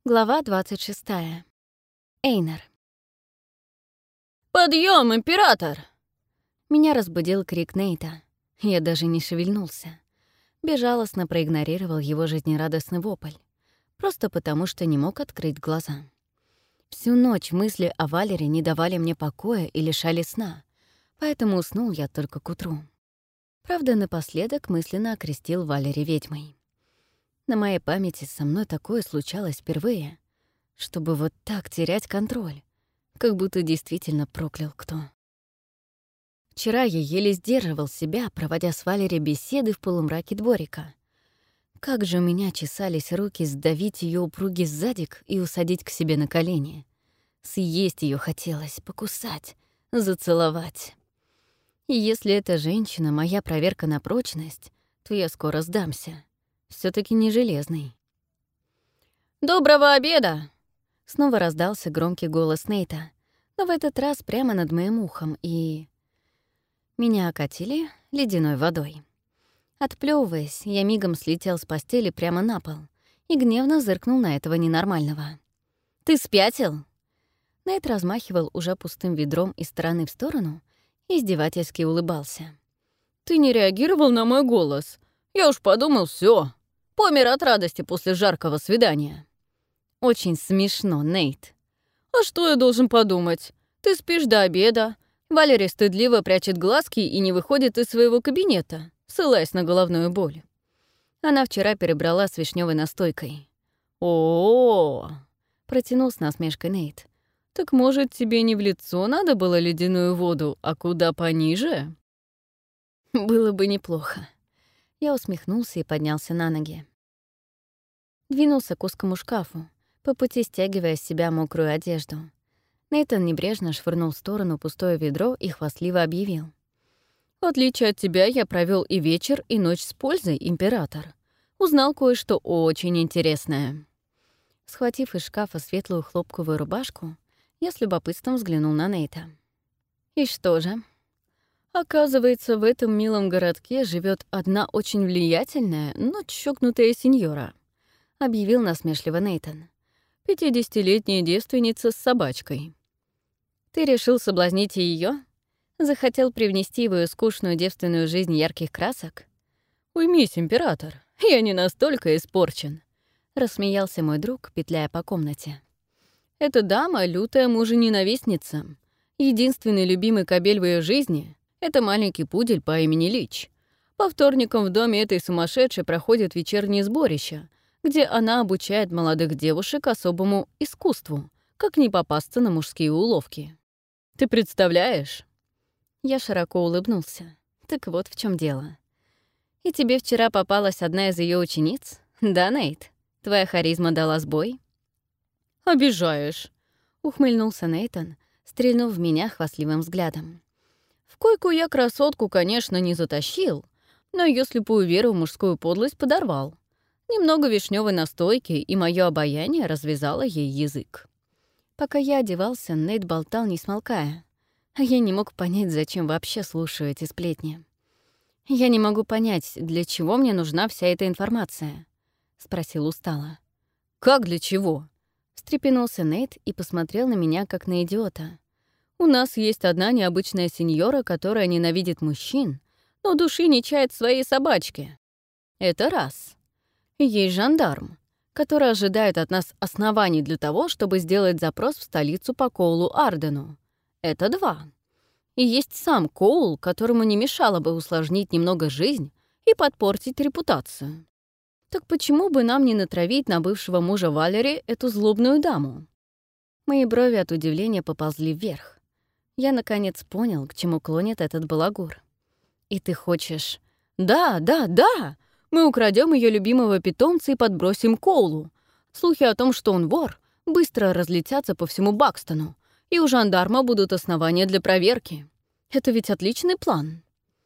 Глава 26. Эйнар. «Подъем, император!» Меня разбудил крик Нейта. Я даже не шевельнулся. Безжалостно проигнорировал его жизнерадостный вопль. Просто потому, что не мог открыть глаза. Всю ночь мысли о Валере не давали мне покоя и лишали сна, поэтому уснул я только к утру. Правда, напоследок мысленно окрестил Валери ведьмой. На моей памяти со мной такое случалось впервые, чтобы вот так терять контроль, как будто действительно проклял кто. Вчера я еле сдерживал себя, проводя с Валери беседы в полумраке дворика. Как же у меня чесались руки сдавить ее упругий задик и усадить к себе на колени. Съесть ее хотелось, покусать, зацеловать. И если эта женщина — моя проверка на прочность, то я скоро сдамся. Все таки не железный. «Доброго обеда!» Снова раздался громкий голос Нейта, но в этот раз прямо над моим ухом, и... Меня окатили ледяной водой. Отплёвываясь, я мигом слетел с постели прямо на пол и гневно зыркнул на этого ненормального. «Ты спятил?» Нейт размахивал уже пустым ведром из стороны в сторону и издевательски улыбался. «Ты не реагировал на мой голос. Я уж подумал, все. Помер от радости после жаркого свидания». «Очень смешно, Нейт». «А что я должен подумать? Ты спишь до обеда. Валерия стыдливо прячет глазки и не выходит из своего кабинета, ссылаясь на головную боль. Она вчера перебрала с вишневой настойкой. О-о-о!» Протянул с насмешкой Нейт. «Так, может, тебе не в лицо надо было ледяную воду, а куда пониже?» «Было бы неплохо». Я усмехнулся и поднялся на ноги. Двинулся к узкому шкафу, по пути стягивая с себя мокрую одежду. Нейтан небрежно швырнул в сторону пустое ведро и хвастливо объявил. «В отличие от тебя, я провел и вечер, и ночь с пользой, император. Узнал кое-что очень интересное». Схватив из шкафа светлую хлопковую рубашку, я с любопытством взглянул на Нейта. «И что же?» Оказывается, в этом милом городке живет одна очень влиятельная, но чокнутая сеньора, объявил насмешливо Нейтан. 50-летняя девственница с собачкой. Ты решил соблазнить ее? Захотел привнести в ее скучную девственную жизнь ярких красок? Уймись, император, я не настолько испорчен, рассмеялся мой друг, петляя по комнате. Эта дама — лютая мужа-ненавистница. Единственный любимый кобель в ее жизни — это маленький пудель по имени Лич. По вторникам в доме этой сумасшедшей проходят вечерние сборища, где она обучает молодых девушек особому искусству, как не попасться на мужские уловки. Ты представляешь? Я широко улыбнулся. Так вот в чем дело. И тебе вчера попалась одна из ее учениц? Да, Нейт? Твоя харизма дала сбой? Обижаешь, ухмыльнулся Нейтан, стрельнув в меня хвастливым взглядом. В койку я красотку, конечно, не затащил, но ее слепую веру в мужскую подлость подорвал. Немного вишневой настойки, и мое обаяние развязало ей язык. Пока я одевался, Нейт болтал, не смолкая. А я не мог понять, зачем вообще слушаю эти сплетни. «Я не могу понять, для чего мне нужна вся эта информация?» — спросил устало. «Как для чего?» — встрепенулся Нейт и посмотрел на меня, как на идиота. «У нас есть одна необычная сеньора, которая ненавидит мужчин, но души не чает в своей собачке. Это раз. Есть жандарм, который ожидает от нас оснований для того, чтобы сделать запрос в столицу по Коулу Ардену. Это два. И есть сам Коул, которому не мешало бы усложнить немного жизнь и подпортить репутацию. Так почему бы нам не натравить на бывшего мужа Валери эту злобную даму?» Мои брови от удивления поползли вверх. Я, наконец, понял, к чему клонит этот балагур. «И ты хочешь...» «Да, да, да! Мы украдем ее любимого питомца и подбросим Коулу. Слухи о том, что он вор, быстро разлетятся по всему Бакстону, и у жандарма будут основания для проверки. Это ведь отличный план».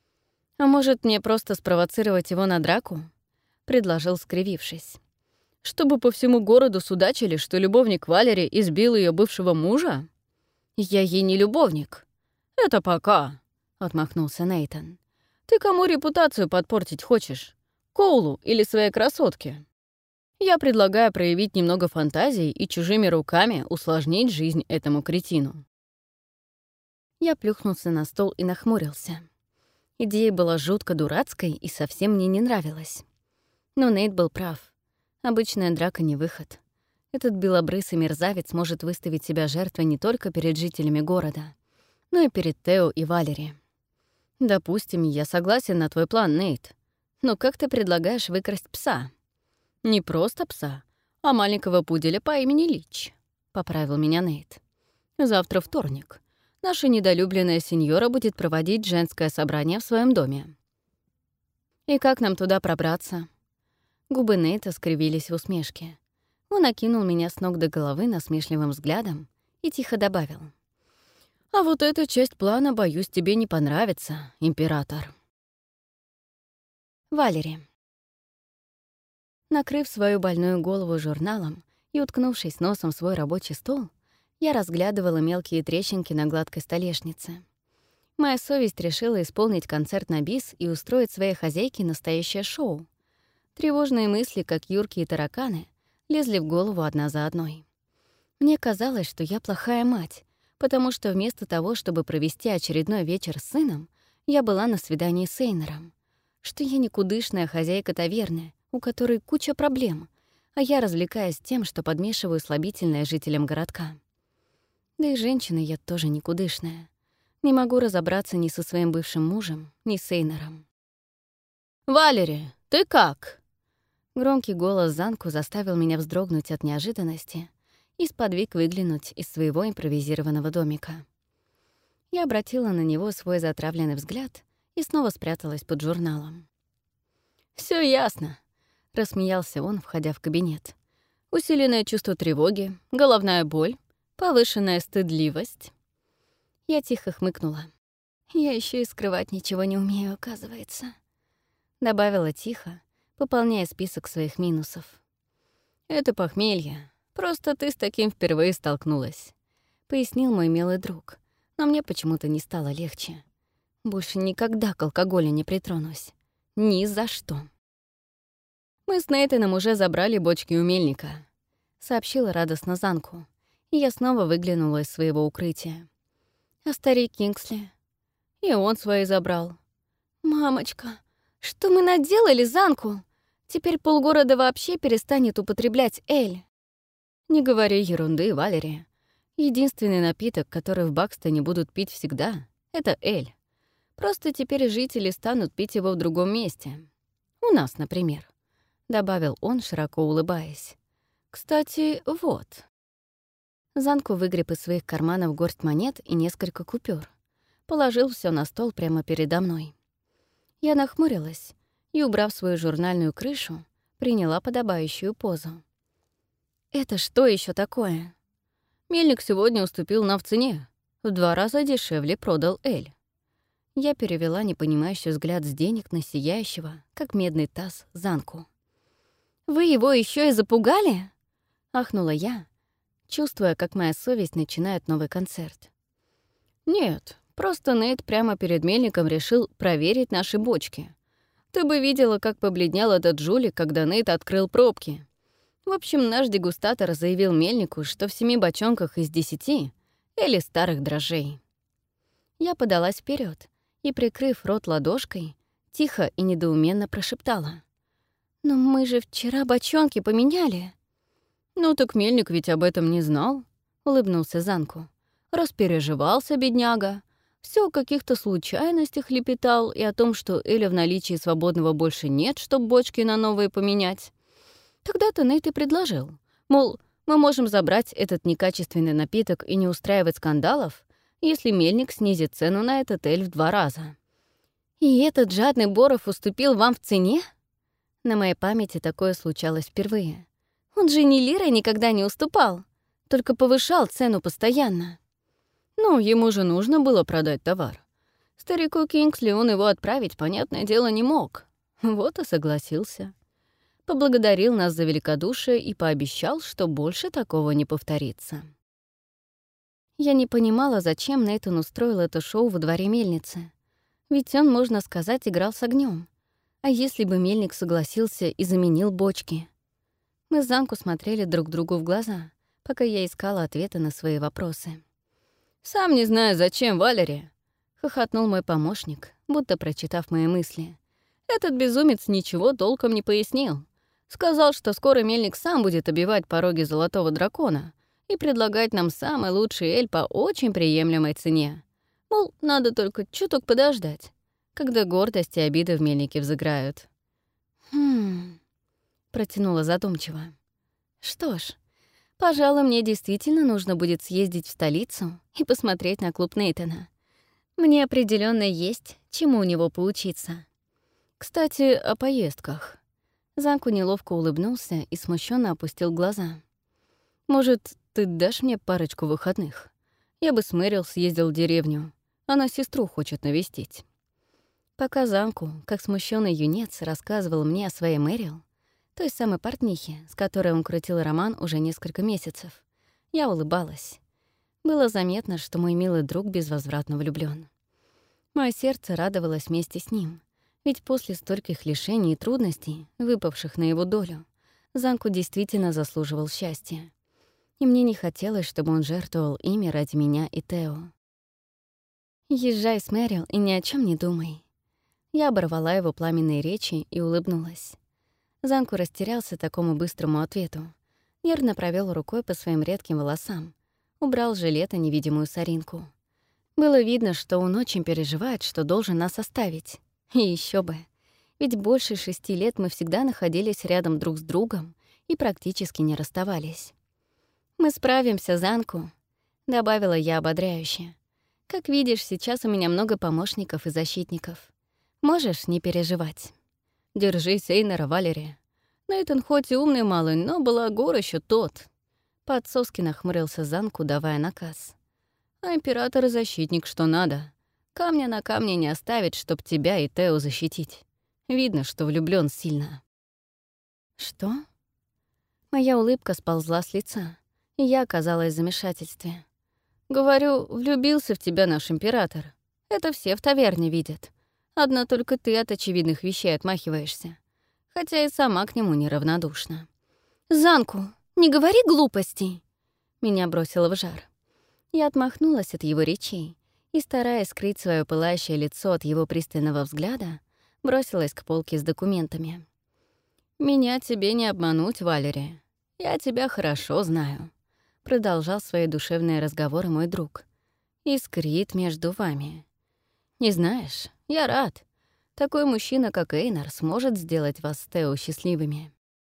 «А может, мне просто спровоцировать его на драку?» — предложил, скривившись. «Чтобы по всему городу судачили, что любовник Валери избил ее бывшего мужа? Я ей не любовник». «Это пока», — отмахнулся Нейтан. «Ты кому репутацию подпортить хочешь? Коулу или своей красотке?» Я предлагаю проявить немного фантазии и чужими руками усложнить жизнь этому кретину». Я плюхнулся на стол и нахмурился. Идея была жутко дурацкой и совсем мне не нравилась. Но Нейт был прав. Обычная драка не выход. Этот белобрысый мерзавец может выставить себя жертвой не только перед жителями города, но и перед Тео и Валери. «Допустим, я согласен на твой план, Нейт. Но как ты предлагаешь выкрасть пса?» «Не просто пса, а маленького пуделя по имени Лич», — поправил меня Нейт. «Завтра вторник. Наша недолюбленная сеньора будет проводить женское собрание в своем доме. И как нам туда пробраться?» Губы Нейта скривились в усмешке. Он окинул меня с ног до головы насмешливым взглядом и тихо добавил: «А вот эта часть плана, боюсь, тебе не понравится, император». Валери. Накрыв свою больную голову журналом и уткнувшись носом в свой рабочий стол, я разглядывала мелкие трещинки на гладкой столешнице. Моя совесть решила исполнить концерт на бис и устроить своей хозяйке настоящее шоу. Тревожные мысли, как юркие тараканы, лезли в голову одна за одной. Мне казалось, что я плохая мать, потому что вместо того, чтобы провести очередной вечер с сыном, я была на свидании с Эйнером. Что я никудышная хозяйка таверны, у которой куча проблем, а я развлекаюсь тем, что подмешиваю слабительное жителям городка. Да и женщина я тоже никудышная. Не могу разобраться ни со своим бывшим мужем, ни с Эйнером. «Валери, ты как?» Громкий голос Занку заставил меня вздрогнуть от неожиданности и сподвиг выглянуть из своего импровизированного домика. Я обратила на него свой затравленный взгляд и снова спряталась под журналом. Все ясно», — рассмеялся он, входя в кабинет. «Усиленное чувство тревоги, головная боль, повышенная стыдливость». Я тихо хмыкнула. «Я еще и скрывать ничего не умею, оказывается», — добавила тихо, пополняя список своих минусов. «Это похмелье. Просто ты с таким впервые столкнулась», — пояснил мой милый друг, но мне почему-то не стало легче. Больше никогда к алкоголю не притронусь. Ни за что. «Мы с Нейтаном уже забрали бочки у мельника», — сообщила радостно Занку, и я снова выглянула из своего укрытия. «А старик Кингсли?» «И он свои забрал». «Мамочка, что мы наделали, Занку? Теперь полгорода вообще перестанет употреблять эль». «Не говори ерунды, Валери. Единственный напиток, который в Бакстоне будут пить всегда, — это эль. Просто теперь жители станут пить его в другом месте. У нас, например», — добавил он, широко улыбаясь. «Кстати, вот». Занку выгреб из своих карманов горсть монет и несколько купюр. Положил все на стол прямо передо мной. Я нахмурилась и, убрав свою журнальную крышу, приняла подобающую позу. «Это что еще такое?» «Мельник сегодня уступил нам в цене. В 2 раза дешевле продал эль». Я перевела непонимающий взгляд с денег на сияющего, как медный таз, Занку. «Вы его еще и запугали?» — ахнула я, чувствуя, как моя совесть начинает новый концерт. «Нет, просто Нейт прямо перед мельником решил проверить наши бочки. Ты бы видела, как побледнел этот жулик, когда Нейт открыл пробки. В общем, наш дегустатор заявил мельнику, что в 7 бочонках из 10 или старых дрожжей». Я подалась вперед и, прикрыв рот ладошкой, тихо и недоуменно прошептала: «Но мы же вчера бочонки поменяли». «Ну так мельник ведь об этом не знал», — улыбнулся Занку. «Распереживался, бедняга. Все о каких-то случайностях лепетал и о том, что эля в наличии свободного больше нет, чтоб бочки на новые поменять. Тогда-то Нейт и предложил, мол, мы можем забрать этот некачественный напиток и не устраивать скандалов, если мельник снизит цену на этот эль в 2 раза». «И этот жадный Боров уступил вам в цене?» На моей памяти такое случалось впервые. Он же ни лирой никогда не уступал, только повышал цену постоянно. Ну, ему же нужно было продать товар. Старику Кингсли он его отправить, понятное дело, не мог. Вот и согласился. Поблагодарил нас за великодушие и пообещал, что больше такого не повторится. Я не понимала, зачем Нейтан устроил это шоу во дворе мельницы. Ведь он, можно сказать, играл с огнем. А если бы мельник согласился и заменил бочки? Мы с Занку смотрели друг другу в глаза, пока я искала ответы на свои вопросы. «Сам не знаю, зачем, Валери», — хохотнул мой помощник, будто прочитав мои мысли. «Этот безумец ничего толком не пояснил. Сказал, что скоро мельник сам будет обивать пороги Золотого Дракона и предлагать нам самый лучший эль по очень приемлемой цене. Мол, надо только чуток подождать, когда гордость и обиды в мельнике взыграют». Протянула задумчиво. «Что ж, пожалуй, мне действительно нужно будет съездить в столицу и посмотреть на клуб Нейтана. Мне определенно есть чему у него поучиться. Кстати, о поездках». Занку неловко улыбнулся и смущенно опустил глаза. «Может, ты дашь мне парочку выходных? Я бы с Мэрил съездил в деревню. Она сестру хочет навестить». Пока Занку, как смущенный юнец, рассказывал мне о своей Мэрил, той самой портнихе, с которой он крутил роман уже несколько месяцев, я улыбалась. Было заметно, что мой милый друг безвозвратно влюблён. Моё сердце радовалось вместе с ним, ведь после стольких лишений и трудностей, выпавших на его долю, Занку действительно заслуживал счастья. И мне не хотелось, чтобы он жертвовал ими ради меня и Тео. «Езжай с Мэрил и ни о чем не думай». Я оборвала его пламенные речи и улыбнулась. Занку растерялся такому быстрому ответу. Нервно провел рукой по своим редким волосам, убрал с жилета невидимую соринку. Было видно, что он очень переживает, что должен нас оставить. И еще бы. Ведь больше 6 лет мы всегда находились рядом друг с другом и практически не расставались. «Мы справимся, Занку», — добавила я ободряюще. «Как видишь, сейчас у меня много помощников и защитников. Можешь не переживать». «Держись, Эйнера, Валери. Нейтан хоть и умный малый, но балагур еще тот». По-отцовски нахмурился Занку, давая наказ. «А император и защитник что надо. Камня на камне не оставит, чтоб тебя и Тео защитить. Видно, что влюблён сильно». «Что?» Моя улыбка сползла с лица, и я оказалась в замешательстве. «Говорю, влюбился в тебя наш император. Это все в таверне видят. Одна только ты от очевидных вещей отмахиваешься. Хотя и сама к нему неравнодушна». «Занку, не говори глупостей!» Меня бросило в жар. Я отмахнулась от его речей и, стараясь скрыть свое пылающее лицо от его пристального взгляда, бросилась к полке с документами. «Меня тебе не обмануть, Валери. Я тебя хорошо знаю», — продолжал свои душевные разговоры мой друг. «Искрит между вами. Не знаешь, я рад. Такой мужчина, как Эйнар, сможет сделать вас с Тео счастливыми».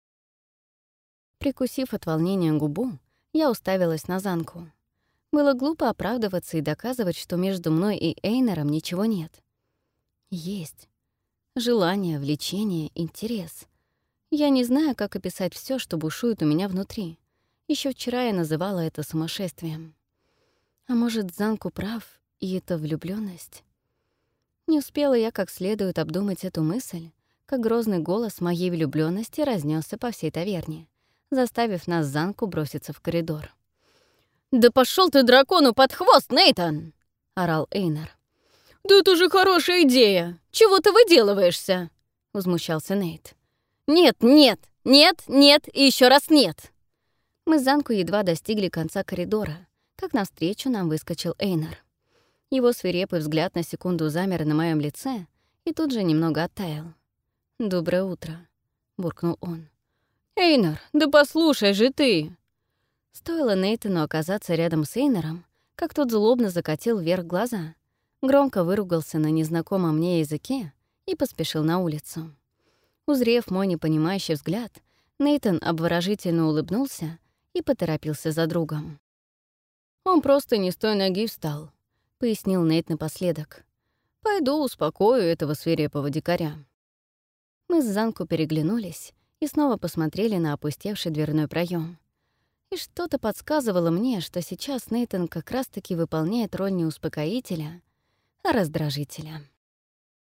Прикусив от волнения губу, я уставилась на Занку. Было глупо оправдываться и доказывать, что между мной и Эйнаром ничего нет. Есть. Желание, влечение, интерес. Я не знаю, как описать все, что бушует у меня внутри. Еще вчера я называла это сумасшествием. А может, Занку прав, и это влюблённость? Не успела я как следует обдумать эту мысль, как грозный голос моей влюблённости разнесся по всей таверне, заставив нас с Занку броситься в коридор. «Да пошел ты дракону под хвост, Нейтан!» — орал Эйнар. «Да это же хорошая идея! Чего ты выделываешься?» — возмущался Нейт. «Нет, нет, нет, нет и еще раз нет!» Мы с Занку едва достигли конца коридора, как навстречу нам выскочил Эйнар. Его свирепый взгляд на секунду замер на моем лице и тут же немного оттаял. «Доброе утро», — буркнул он. «Эйнар, да послушай же ты!» Стоило Нейтану оказаться рядом с Эйнаром, как тот злобно закатил вверх глаза, громко выругался на незнакомом мне языке и поспешил на улицу. Узрев мой непонимающий взгляд, Нейтан обворожительно улыбнулся и поторопился за другом. «Он просто не с той ноги встал», — пояснил Нейт напоследок. «Пойду успокою этого свирепого дикаря». Мы с Занку переглянулись и снова посмотрели на опустевший дверной проем. И что-то подсказывало мне, что сейчас Нейтан как раз-таки выполняет роль не успокоителя, а раздражителя.